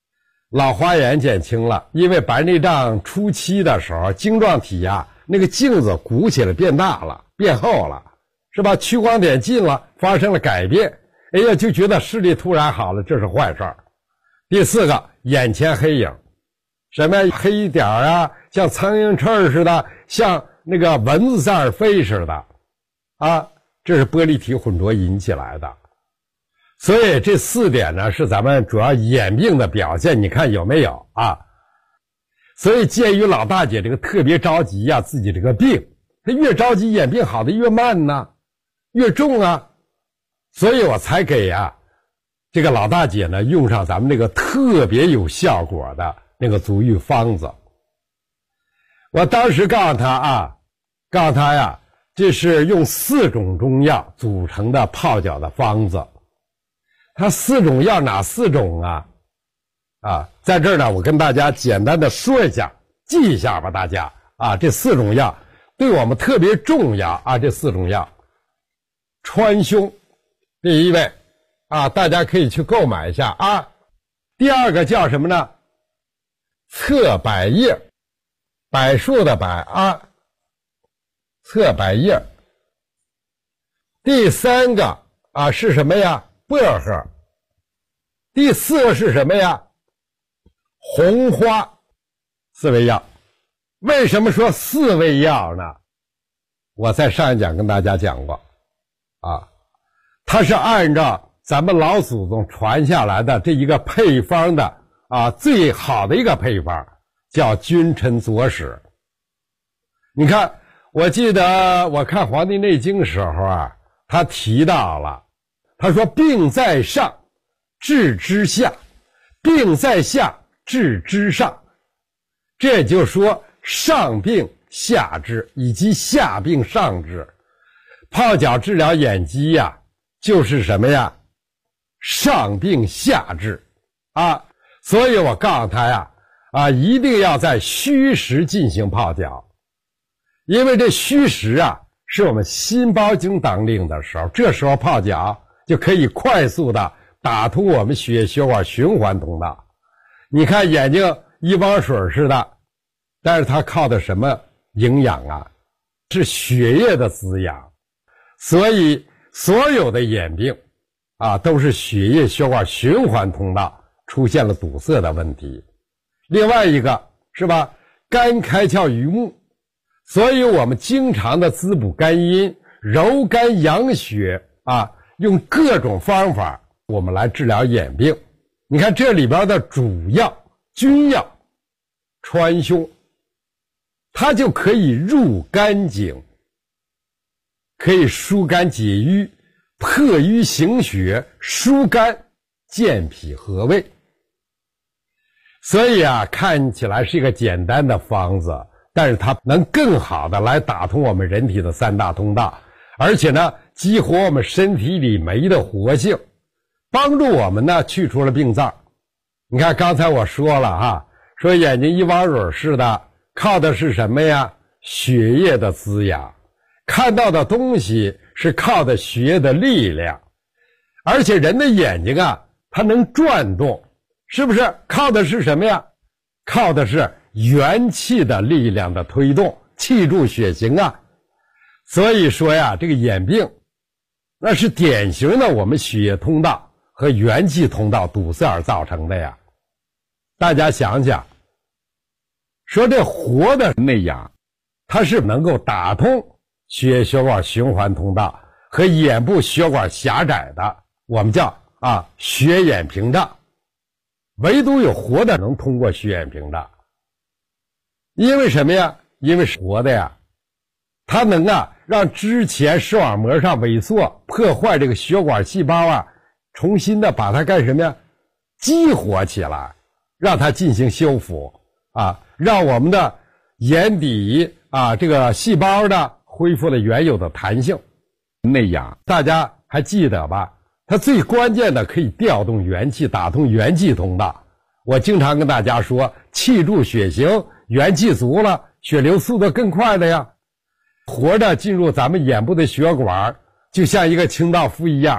老花眼减轻了，因为白内障初期的时候，晶状体啊那个镜子鼓起来变大了，变厚了，是吧？屈光点近了，发生了改变，哎呀，就觉得视力突然好了，这是坏事儿。第4个，眼前黑影，什么黑点啊，像苍蝇刺似的，像那个蚊子在那儿飞似的，啊，这是玻璃体混浊引起来的。所以这4点呢是咱们主要眼病的表现，你看有没有啊？所以鉴于老大姐这个特别着急呀，自己这个病，她越着急眼病好的越慢呢，越重啊，所以我才给这个老大姐呢用上咱们这个特别有效果的那个足浴方子。我当时告诉她呀，这是用4种中药组成的泡脚的方子。它4种药哪4种啊？在这儿呢，我跟大家简单的说一下，记一下吧，大家啊，这4种药对我们特别重要啊。这4种药，川芎，第1位啊，大家可以去购买一下啊。第2个叫什么呢？侧柏叶，柏树的柏啊，侧柏叶。第3个啊是什么呀？薄荷。第4个是什么呀？红花。4味药。为什么说4味药呢？我在上一讲跟大家讲过啊，它是按照咱们老祖宗传下来的这一个配方的最好的一个配方，叫君臣佐使。你看，我记得我看《黄帝内经》的时候啊，他提到了，他说病在上治之下，病在下治之上，这也就是说上病下治以及下病上治。泡脚治疗眼疾呀，就是什么呀？上病下治啊。所以我告诉他呀，一定要在虚时进行泡脚，因为这虚时啊是我们心包经当令的时候，这时候泡脚就可以快速的打通我们血液血管循环通道。你看眼睛一汪水似的，但是它靠的什么营养啊？是血液的滋养。所以所有的眼病都是血液血管循环通道出现了堵塞的问题。另外一个是吧，肝开窍于目，所以我们经常的滋补肝阴，柔肝养血用各种方法我们来治疗眼病。你看这里边的主要君药川芎，它就可以入肝经，可以疏肝解郁，破瘀行血，疏肝健脾和胃。所以看起来是一个简单的方子，但是它能更好的来打通我们人体的3大通道，而且呢激活我们身体里酶的活性，帮助我们呢去除了病灶。你看刚才我说了说眼睛一汪水似的，靠的是什么呀？血液的滋养。看到的东西是靠的血液的力量，而且人的眼睛它能转动，是不是靠的是什么呀？靠的是元气的力量的推动，气助血行所以说呀，这个眼病那是典型的我们血液通道和元气通道堵塞而造成的呀。大家想想，说这活的内养，它是能够打通血液血管循环通道和眼部血管狭窄的，我们叫血眼屏障。唯独有活的能通过血眼屏障。因为什么呀？因为活的呀，它能让之前视网膜上萎缩破坏这个血管细胞重新的把它干什么呀？激活起来，让它进行修复让我们的眼底这个细胞呢恢复了原有的弹性。内养大家还记得吧？它最关键的可以调动元气，打通元气通道。我经常跟大家说，气助血行，元气足了，血流速度更快的呀。活着进入咱们眼部的血管，就像一个清道夫一样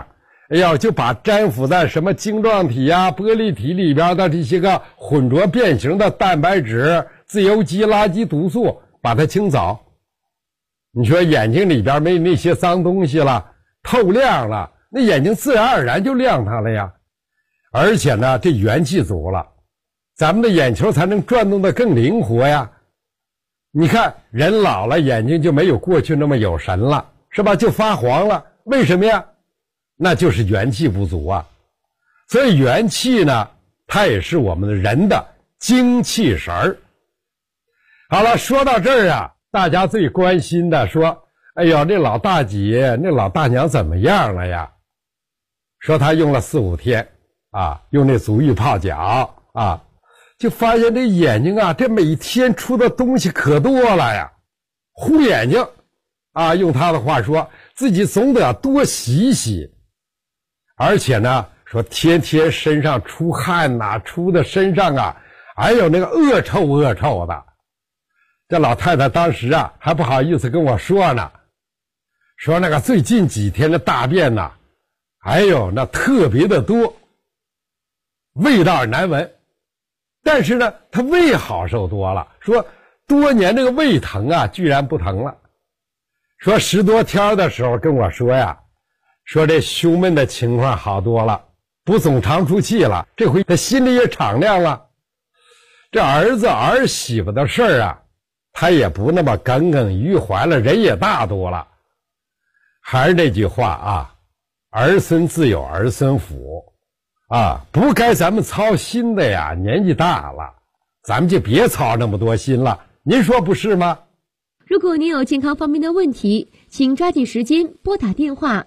哎呀，就把粘附在什么晶状体啊、玻璃体里边的这些个混浊变形的蛋白质、自由基、垃圾毒素，把它清走。你说眼睛里边没那些脏东西了，透亮了，那眼睛自然而然就亮堂了呀。而且呢，这元气足了，咱们的眼球才能转动得更灵活呀。你看人老了，眼睛就没有过去那么有神了，是吧？就发黄了，为什么呀？那就是元气不足啊。所以元气呢，它也是我们的人的精气神儿。好了，说到这儿啊，大家最关心的说，哎呦，那老大姐那老大娘怎么样了呀？说她用了4、5天啊，用那足浴泡脚啊，就发现这眼睛啊，这每天出的东西可多了呀，糊眼睛啊，用她的话说，自己总得多洗洗。而且呢，说天天身上出汗呐，出的身上啊，还有那个恶臭的。这老太太当时啊，还不好意思跟我说呢，说那个最近几天的大便呐，还有那特别的多，味道难闻。但是呢，她胃好受多了，说多年这个胃疼啊，居然不疼了。说10多天的时候跟我说呀，说这胸闷的情况好多了，不总长出气了，这回他心里也敞亮了。这儿子儿媳妇的事儿啊，他也不那么耿耿于怀了，人也大多了。还是那句话啊，儿孙自有儿孙福啊，不该咱们操心的呀，年纪大了，咱们就别操那么多心了，您说不是吗？ 如果您有健康方面的问题，请抓紧时间拨打电话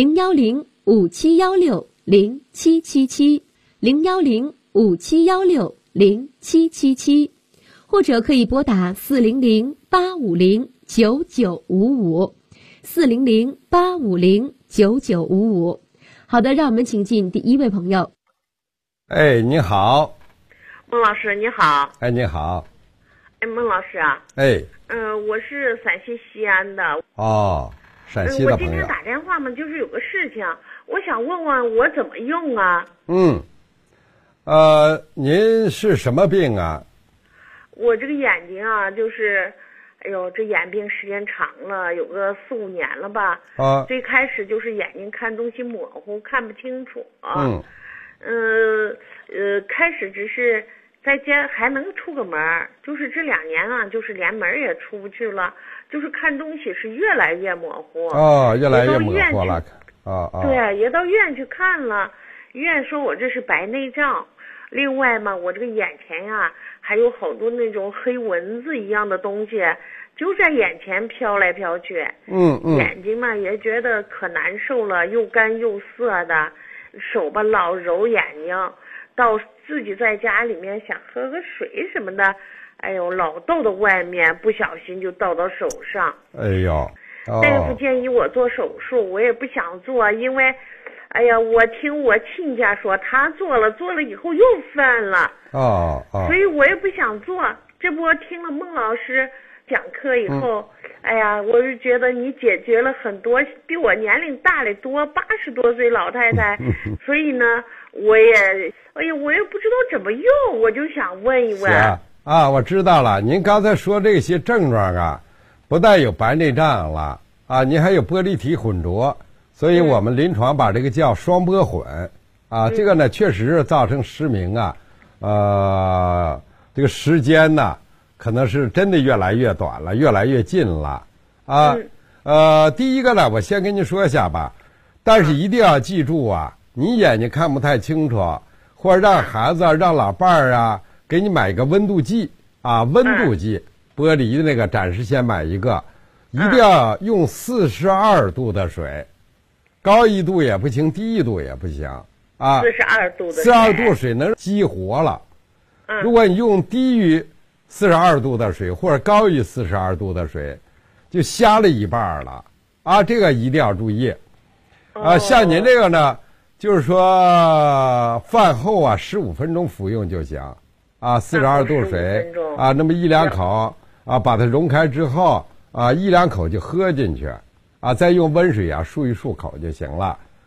010-5716-0777 010-5716-0777，或者可以拨打400-850-9955 400-850-9955。好的，让我们请进第1位朋友。 哎，你好。 孟老师你好。 哎，你好。 哎，孟老师啊。 哎。 我是陕西西安的。 哦，陕西的朋友。 我今天打电话嘛，就是有个事情，我想问问我怎么用啊？ 您是什么病啊？ 我这个眼睛啊，就是，哎呦，这眼病时间长了，有个4、5年了吧。啊。最开始就是眼睛看东西模糊，看不清楚啊。开始只是在家还能出个门，就是这2年啊，就是连门也出不去了，就是看东西是越来越模糊。 越来越模糊了。 对，也到医院去看了，医院说我这是白内障。另外嘛，我这个眼前呀，还有好多那种黑蚊子一样的东西，就在眼前飘来飘去。眼睛嘛也觉得可难受了，又干又涩的，手吧老揉眼睛，到自己在家里面想喝个水什么的，哎呦，老倒到外面，不小心就倒到手上。 哎呦， 大夫建议我做手术，我也不想做，因为哎呀，我听我亲家说他做了以后又犯了。所以我也不想做。这不听了孟老师讲课以后，哎呀，我就觉得你解决了很多比我年龄大的多80多岁老太太，所以呢，我也不知道怎么用，我就想问一问。 我知道了。您刚才说这些症状啊，不但有白内障了啊，您还有玻璃体混浊，所以我们临床把这个叫双波混啊。这个呢，确实是造成失明啊。这个时间呢，可能是真的越来越短了，越来越近了啊。第一个呢，我先跟您说一下吧，但是一定要记住啊，你眼睛看不太清楚，或者让孩子让老伴儿啊给你买个温度计啊，温度计，玻璃的那个暂时先买一个，一定要用42度的水，高1度也不行，低1度也不行啊。 42度的水 ，42度水能激活了。如果你用低于42度的水或者高于42度的水，就瞎了一半了啊！这个一定要注意像您这个呢，就是说饭后啊15分钟服用就行啊，42度水啊，那么1、2口啊，把它溶开之后啊，1、2口就喝进去啊，再用温水啊漱一漱口就行了。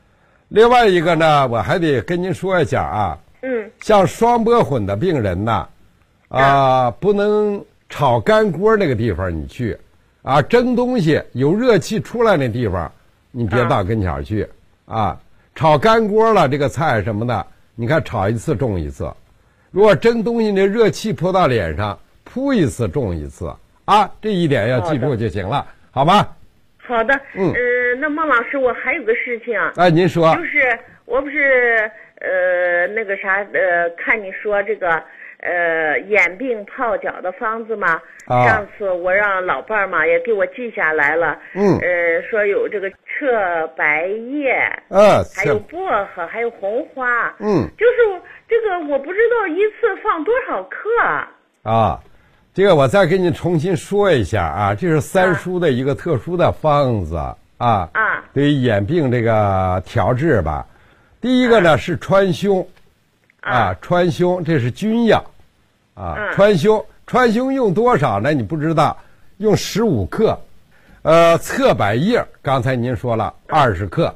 另外一个呢，我还得跟您说一下啊，像双波混的病人呢，不能炒干锅那个地方你去，蒸东西有热气出来那地方，你别到跟前去炒干锅了这个菜什么的，你看炒一次中一次，如果蒸东西那热气泼到脸上，扑一次中一次这一点要记住就行了，好吧？ 好的，那孟老师，我还有个事情， 您说， 就是我不是那个啥看你说这个眼病泡脚的方子嘛，上次我让老伴儿嘛也给我记下来了，说有这个彻白叶，还有薄荷，还有红花，就是这个我不知道一次放多少克这个我再给你重新说一下这是三叔的一个特殊的方子对于眼病这个调治吧。第一个呢是川芎川芎这是君药川芎用多少呢？你不知道，用15克。侧柏叶刚才您说了20克。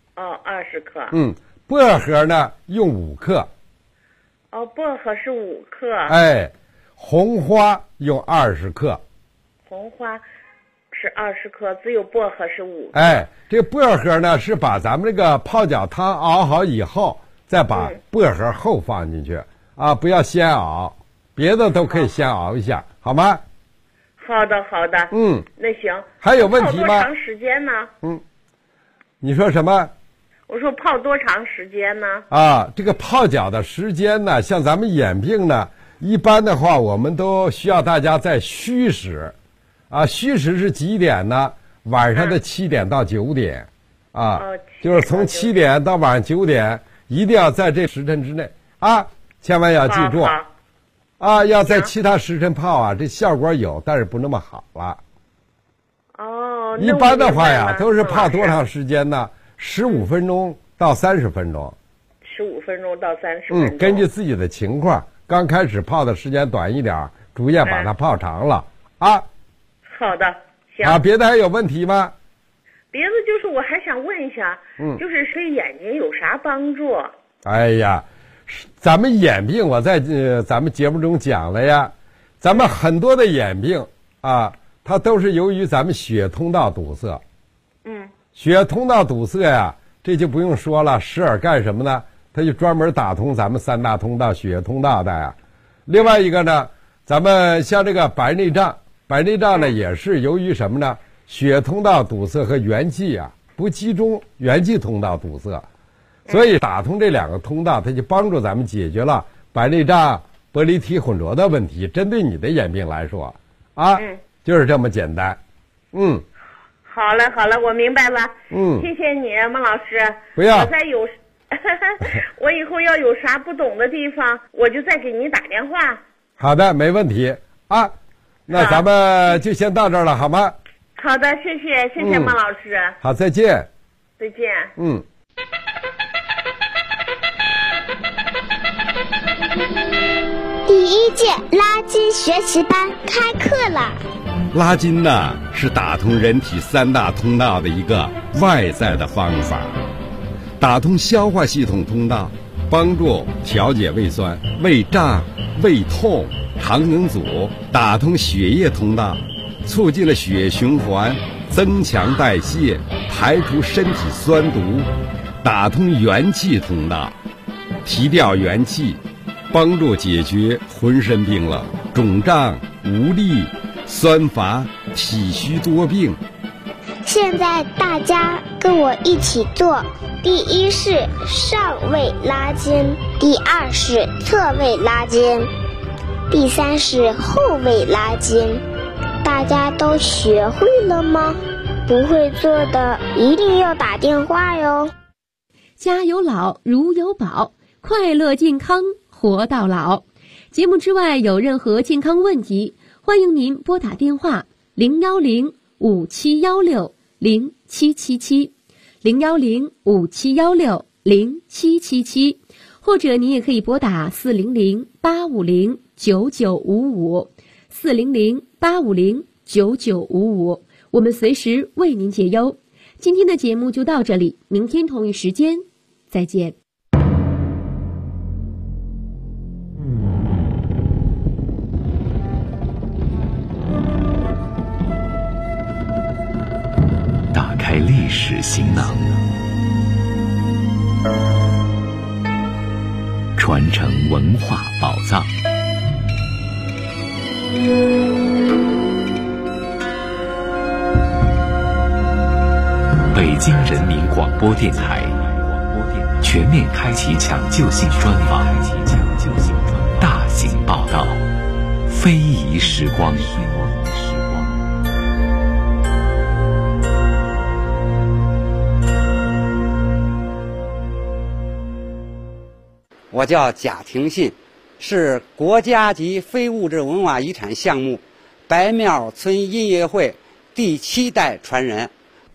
20克。 薄荷呢用5克。 薄荷是5克。 红花用20克。 红花是20克，只有薄荷是5克。 这薄荷呢是把咱们这个泡脚汤熬好以后，再把薄荷后放进去不要先熬，别的都可以先熬一下，好吗？ 好的。那行。 还有问题吗？ 泡多长时间呢？ 你说什么？ 我说泡多长时间呢？ 这个泡脚的时间呢，像咱们眼病呢，一般的话我们都需要大家在戌时戌时是几点呢？晚上的7点到9点就是从7点到晚上9点，一定要在这时辰之内千万要记住要在其他时辰泡这效果有，但是不那么好了。一般的话呀都是泡多长时间呢？15分钟到30分钟。 15分钟到30分钟。 根据自己的情况，刚开始泡的时间短一点，逐渐把它泡长了好的，行。 别的还有问题吗？ 别的就是我还想问一下，就是对眼睛有啥帮助？ 咱们眼病我在咱们节目中讲了呀，咱们很多的眼病它都是由于咱们血通道堵塞。血通道堵塞呀，这就不用说了，石耳干什么呢？它就专门打通咱们3大通道，血通道的另外一个呢，咱们像这个白内障呢也是由于什么呢？血通道堵塞和元气不集中，元气通道堵塞，所以打通这2个通道，它就帮助咱们解决了白内障、玻璃体混浊的问题。针对你的眼病来说就是这么简单。 好了，我明白了。谢谢你，孟老师。 不要。 我再有我以后要有啥不懂的地方，我就再给你打电话。 好的，没问题那咱们就先到这儿了，好吗？ 好的，谢谢孟老师。 好，再见。 再见。 第1届拉筋学习班开课了。 拉筋呢是打通人体3大通道的一个外在的方法，打通消化系统通道，帮助调节胃酸、胃胀、胃痛、肠梗阻；打通血液通道，促进了血液循环，增强代谢，排除身体酸毒；打通元气通道，提调元气，帮助解决浑身病了、肿胀、无力、酸乏、体虚多病。 现在大家跟我一起做：第1是上位拉筋，第2是侧位拉筋，第3是后位拉筋。大家都学会了吗？不会做的一定要打电话哟。 家有老如有宝，快乐健康活到老。节目之外有任何健康问题，欢迎您拨打电话010-5716-0777 010-5716-0777，或者您也可以拨打400-850-9955 400-850-9955，我们随时为您解忧。今天的节目就到这里，明天同一时间再见。 打开历史行囊，传承文化宝藏。北京人民广播电台全面开启抢救性专访，大型报道，非遗时光。 我叫贾廷信，是国家级非物质文化遗产项目白庙村音乐会第7代传人。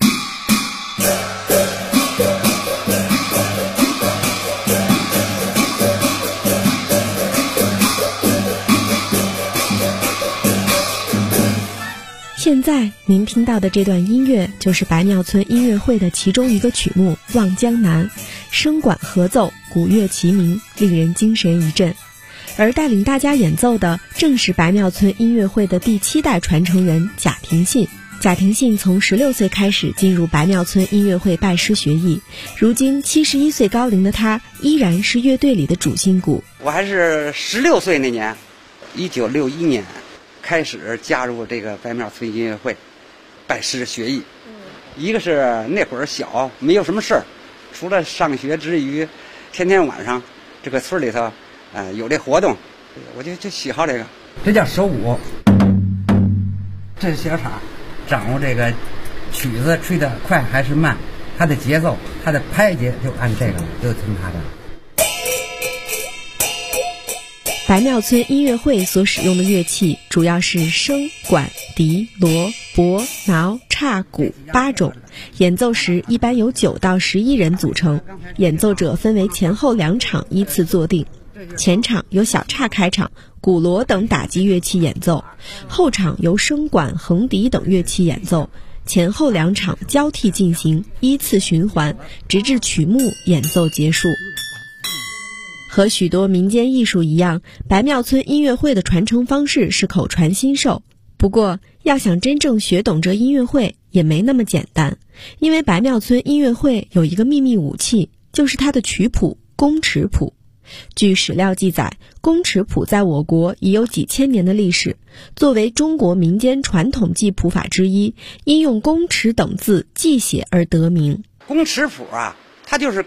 现在您听到的这段音乐就是白庙村音乐会的其中一个曲目《望江南》，声管合奏，鼓乐齐鸣，令人精神一振。而带领大家演奏的正是白庙村音乐会的第7代传承人贾廷信。贾廷信从16岁开始进入白庙村音乐会拜师学艺，如今71岁高龄的他依然是乐队里的主心骨。 我还是16岁那年，1961年开始加入这个白庙村音乐会，拜师学艺。一个是那会儿小，没有什么事儿，除了上学之余，天天晚上这个村里头，有这活动，我就喜好这个。这叫手鼓，这是小叉，掌握这个曲子吹得快还是慢，它的节奏，它的拍节就按这个，就听它的。 白庙村音乐会所使用的乐器主要是笙、管、笛、锣、钹、挠、叉、鼓8种，演奏时一般由9到11人组成，演奏者分为前后2场依次坐定。前场由小叉开场，鼓锣等打击乐器演奏，后场由笙管、横笛等乐器演奏，前后2场交替进行，依次循环，直至曲目演奏结束。和许多民间艺术一样，白庙村音乐会的传承方式是口传心授。不过，要想真正学懂这音乐会也没那么简单，因为白庙村音乐会有一个秘密武器，就是它的曲谱宫尺谱。据史料记载，宫尺谱在我国已有几千年的历史，作为中国民间传统记谱法之一，因用宫尺等字记写而得名。 宫尺谱啊，它就是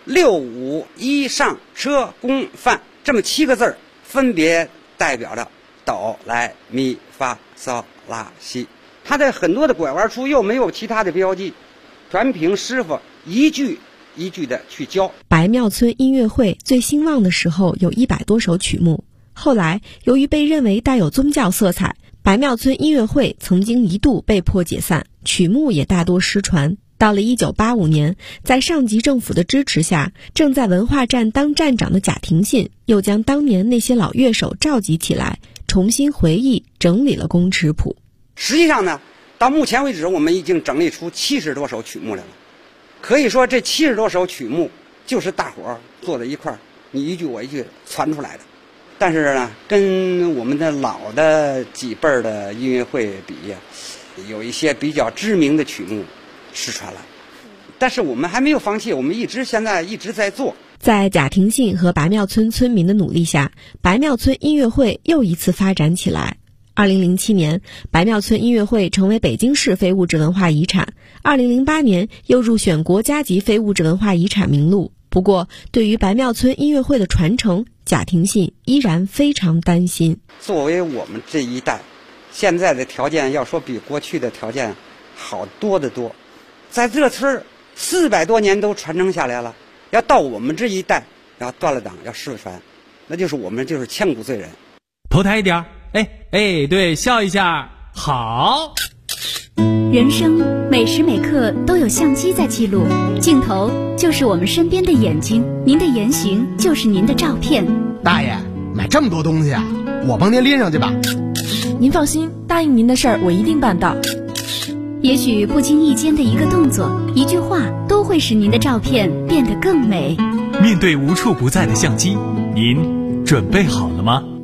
6、5、1上车宫范这么7个字儿，分别代表着哆来咪发嗦拉西。它的很多的拐弯处又没有其他的标记，全凭师傅一句一句的去教。 白庙村音乐会最兴旺的时候有100多首曲目，后来由于被认为带有宗教色彩，白庙村音乐会曾经一度被迫解散，曲目也大多失传。到了1985年，在上级政府的支持下，正在文化站当站长的贾廷信又将当年那些老乐手召集起来，重新回忆整理了宫尺谱。 实际上呢，到目前为止我们已经整理出70多首曲目来了。可以说这70多首曲目就是大伙儿坐在一块儿，你一句我一句传出来的。但是呢，跟我们的老的几辈儿的音乐会比呀，有一些比较知名的曲目失传了，但是我们还没有放弃，我们现在一直在做。 在贾廷信和白庙村村民的努力下，白庙村音乐会又一次发展起来。2007年，白庙村音乐会成为北京市非物质文化遗产，2008年又入选国家级非物质文化遗产名录。不过，对于白庙村音乐会的传承，贾廷信依然非常担心。 作为我们这一代，现在的条件要说比过去的条件好多得多。在这村400多年都传承下来了，要到我们这一代要断了档，要失传，那就是我们就是千古罪人。 头抬一点，哎，对，笑一下，好。 人生每时每刻都有相机在记录，镜头就是我们身边的眼睛，您的言行就是您的照片。 大爷，买这么多东西啊，我帮您拎上去吧。 您放心，答应您的事儿我一定办到。 也许不经意间的一个动作、一句话，都会使您的照片变得更美。 面对无处不在的相机，您准备好了吗？